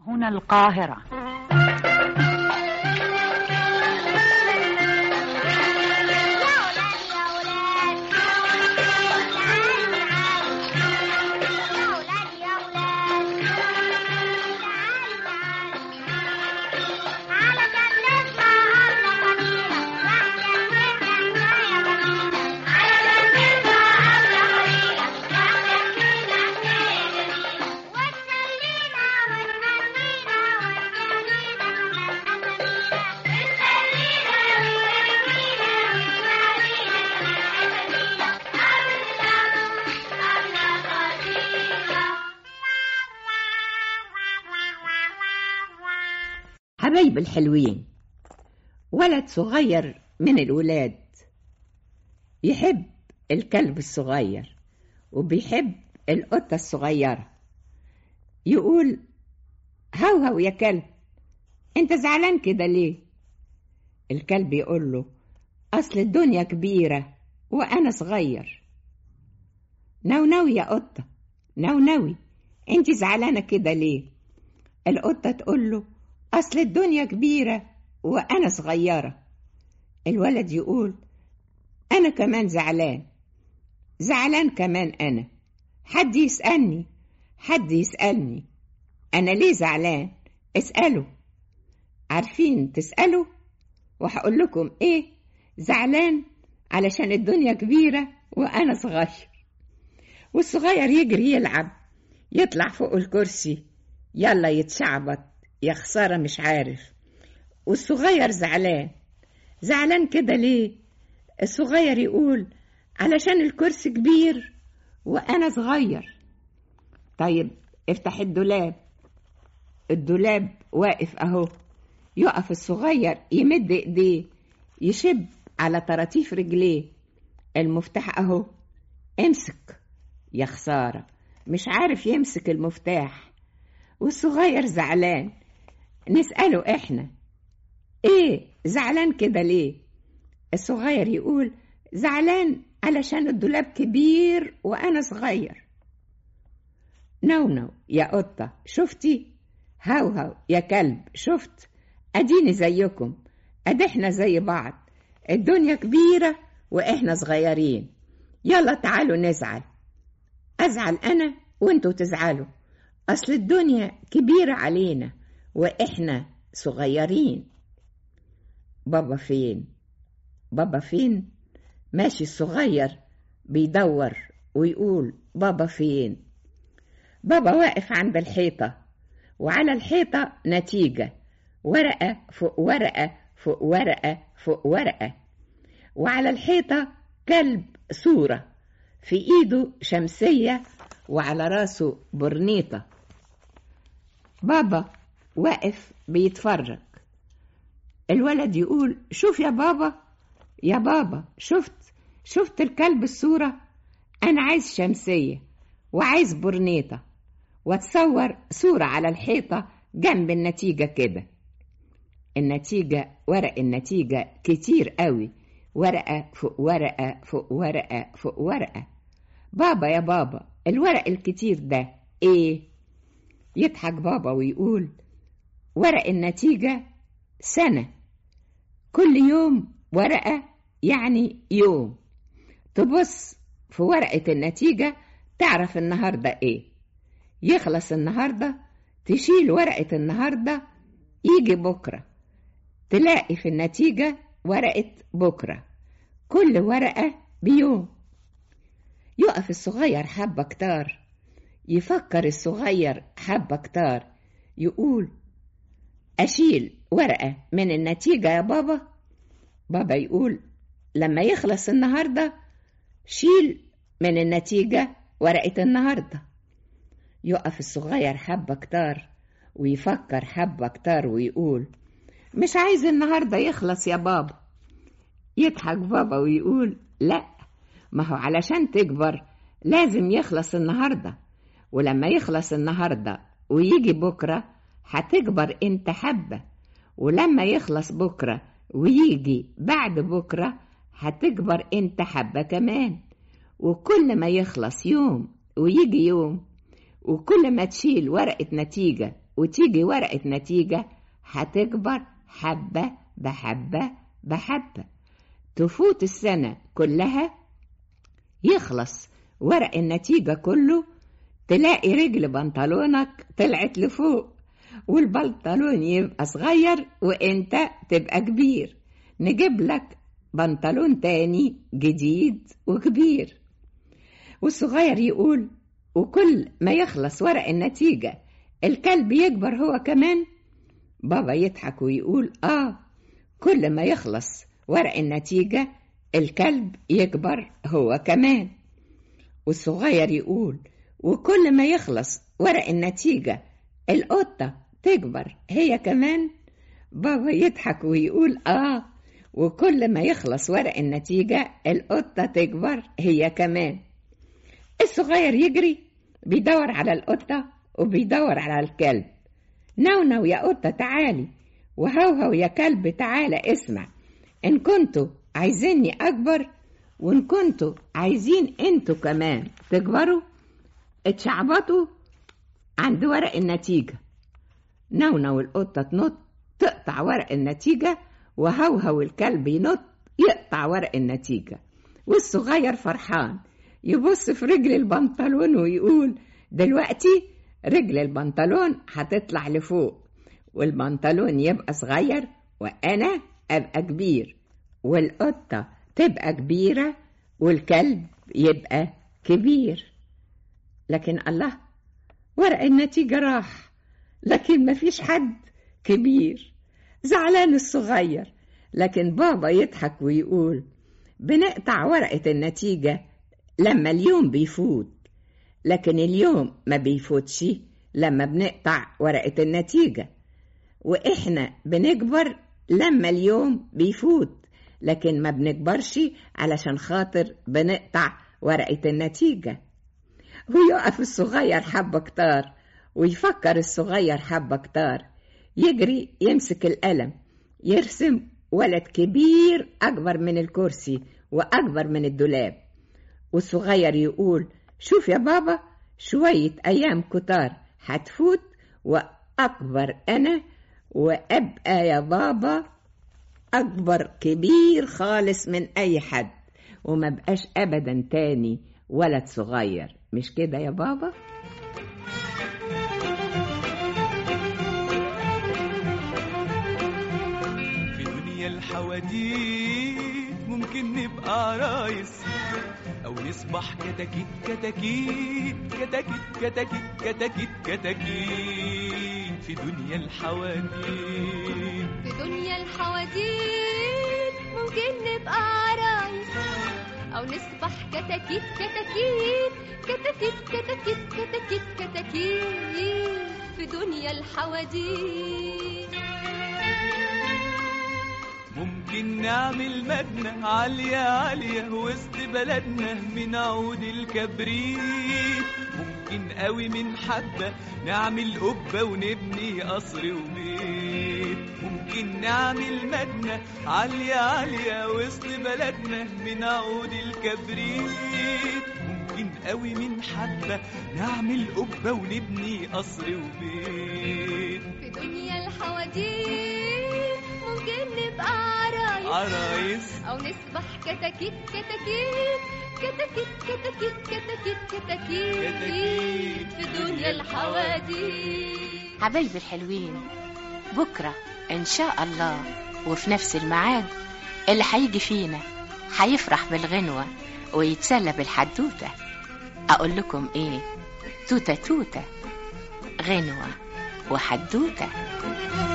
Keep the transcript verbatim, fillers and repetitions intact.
هنا القاهرة. حبايب الحلوين، ولد صغير من الولاد يحب الكلب الصغير وبيحب القطة الصغيرة. يقول: هاو هاو يا كلب، انت زعلان كده ليه؟ الكلب يقول له: اصل الدنيا كبيرة وانا صغير. نونوي يا قطة، نونوي، انت زعلانة كده ليه؟ القطة تقول له: أصل الدنيا كبيرة وأنا صغيرة. الولد يقول: أنا كمان زعلان، زعلان كمان أنا. حد يسألني، حد يسألني أنا ليه زعلان؟ اسألوا. عارفين تسألوا؟ وهقول لكم إيه؟ زعلان علشان الدنيا كبيرة وأنا صغير. والصغير يجري يلعب، يطلع فوق الكرسي، يلا يتشعبط، يا خسارة مش عارف. والصغير زعلان، زعلان كده ليه؟ الصغير يقول: علشان الكرسي كبير وأنا صغير. طيب افتح الدولاب، الدولاب واقف أهو. يقف الصغير يمد إيديه، يشب على طراطيف رجليه. المفتاح أهو، امسك. يا خسارة مش عارف يمسك المفتاح. والصغير زعلان. نسأله إحنا: إيه زعلان كده ليه؟ الصغير يقول: زعلان علشان الدولاب كبير وأنا صغير. نونو يا قطة، شفتي؟ هاو هاو يا كلب، شفت؟ أديني زيكم، أدي إحنا زي بعض. الدنيا كبيرة وإحنا صغيرين. يلا تعالوا نزعل. أزعل أنا وإنتوا تزعلوا. أصل الدنيا كبيرة علينا وإحنا صغيرين. بابا فين؟ بابا فين؟ ماشي الصغير بيدور ويقول: بابا فين؟ بابا واقف عند الحيطة، وعلى الحيطة نتيجة، ورقة فوق ورقة فوق ورقة فوق ورقة. وعلى الحيطة كلب صورة، في إيده شمسية وعلى راسه برنيطة. بابا واقف بيتفرج. الولد يقول: شوف يا بابا، يا بابا شفت؟ شفت الكلب الصورة؟ أنا عايز شمسية وعايز برنيطة، واتصور صورة على الحيطة جنب النتيجة كده. النتيجة، ورق النتيجة كتير قوي، ورقة فوق ورقة فوق ورقة فوق ورقة. بابا يا بابا، الورق الكتير ده إيه؟ يضحك بابا ويقول: ورق النتيجة سنة، كل يوم ورقة يعني يوم. تبص في ورقة النتيجة تعرف النهاردة إيه. يخلص النهاردة تشيل ورقة النهاردة، يجي بكرة تلاقي في النتيجة ورقة بكرة، كل ورقة بيوم. يقف الصغير حبة كتار، يفكر الصغير حبة كتار، يقول: أشيل ورقة من النتيجة يا بابا؟ بابا يقول: لما يخلص النهاردة شيل من النتيجة ورقة النهاردة. يقف الصغير حبة كتار ويفكر حبة كتار ويقول: مش عايز النهاردة يخلص يا بابا. يضحك بابا ويقول: لا، ما هو علشان تكبر لازم يخلص النهاردة، ولما يخلص النهاردة ويجي بكرة هتكبر انت حبة، ولما يخلص بكرة ويجي بعد بكرة هتكبر انت حبة كمان. وكل ما يخلص يوم ويجي يوم، وكل ما تشيل ورقة نتيجة وتيجي ورقة نتيجة هتكبر حبة بحبة بحبة. تفوت السنة كلها، يخلص ورق النتيجة كله، تلاقي رجل بنطلونك طلعت لفوق، والبنطلون يبقى صغير وانت تبقى كبير. نجيب لك بنطلون تاني جديد وكبير. والصغير يقول: وكل ما يخلص ورق النتيجة الكلب يكبر هو كمان. بابا يضحك ويقول: آه، كل ما يخلص ورق النتيجة الكلب يكبر هو كمان. والصغير يقول: وكل ما يخلص ورق النتيجة القطة تكبر هي كمان. بابا يضحك ويقول: آه، وكل ما يخلص ورق النتيجة القطة تكبر هي كمان. الصغير يجري بيدور على القطة وبيدور على الكلب. نونو يا قطة تعالي، وهوهو يا كلب تعالى اسمع، إن كنتوا عايزيني أكبر وإن كنتوا عايزين انتوا كمان تكبروا، اتشعبطوا عند ورق النتيجة. نونو القطة تنط تقطع ورق النتيجة، وهوهو الكلب ينط يقطع ورق النتيجة. والصغير فرحان يبص في رجل البنطلون ويقول: دلوقتي رجل البنطلون هتطلع لفوق، والبنطلون يبقى صغير وأنا أبقى كبير، والقطة تبقى كبيرة والكلب يبقى كبير. لكن الله، ورق النتيجة راح، لكن مفيش حد كبير. زعلان الصغير، لكن بابا يضحك ويقول: بنقطع ورقة النتيجة لما اليوم بيفوت، لكن اليوم ما بيفوتش لما بنقطع ورقة النتيجة. وإحنا بنكبر لما اليوم بيفوت، لكن ما بنكبرش علشان خاطر بنقطع ورقة النتيجة. ويقف الصغير حبة كتار ويفكر الصغير حبة كتار، يجري يمسك القلم يرسم ولد كبير أكبر من الكرسي وأكبر من الدولاب. والصغير يقول: شوف يا بابا، شوية أيام كتار هتفوت وأكبر أنا، وأبقى يا بابا أكبر كبير خالص من أي حد، وما بقاش أبدا تاني ولد صغير. مش كده يا بابا؟ في دنيا الحواديت ممكن نبقى عرايس أو نصبح كتاكيت كتاكيت كتاكيت كتاكيت كتاكيت كتاكيت. في دنيا الحواديت في دنيا الحواديت ممكن نبقى عرايس أو نصبح كتاكيت كتاكيت كتاكيت كتاكيت كتاكيت كتاكيت. في دنيا الحواديت ممكن نعمل مبنى عالية عالية وسط بلدنا من عود الكبريت. ممكن قوي من حبة نعمل قبة ونبني قصر وبيت. ممكن نعمل مبنى عالية عالية وسط بلدنا من عود الكبريت. ممكن قوي من حبة نعمل قبة ونبني قصر وبيت. في دنيا الحواديت ممكن نبقى عرايس عرايس أو نصبح كتاكيت كتاكيت كتاكيت كتاكيت كتاكيت كتاكيت. في دنيا الحواديت. حبايبي الحلوين، بكرة إن شاء الله وفي نفس الميعاد اللي هيجي فينا هيفرح بالغنوة ويتسلى بالحدوتة. أقول لكم إيه؟ توتة توتة، غنوة وحدوتة.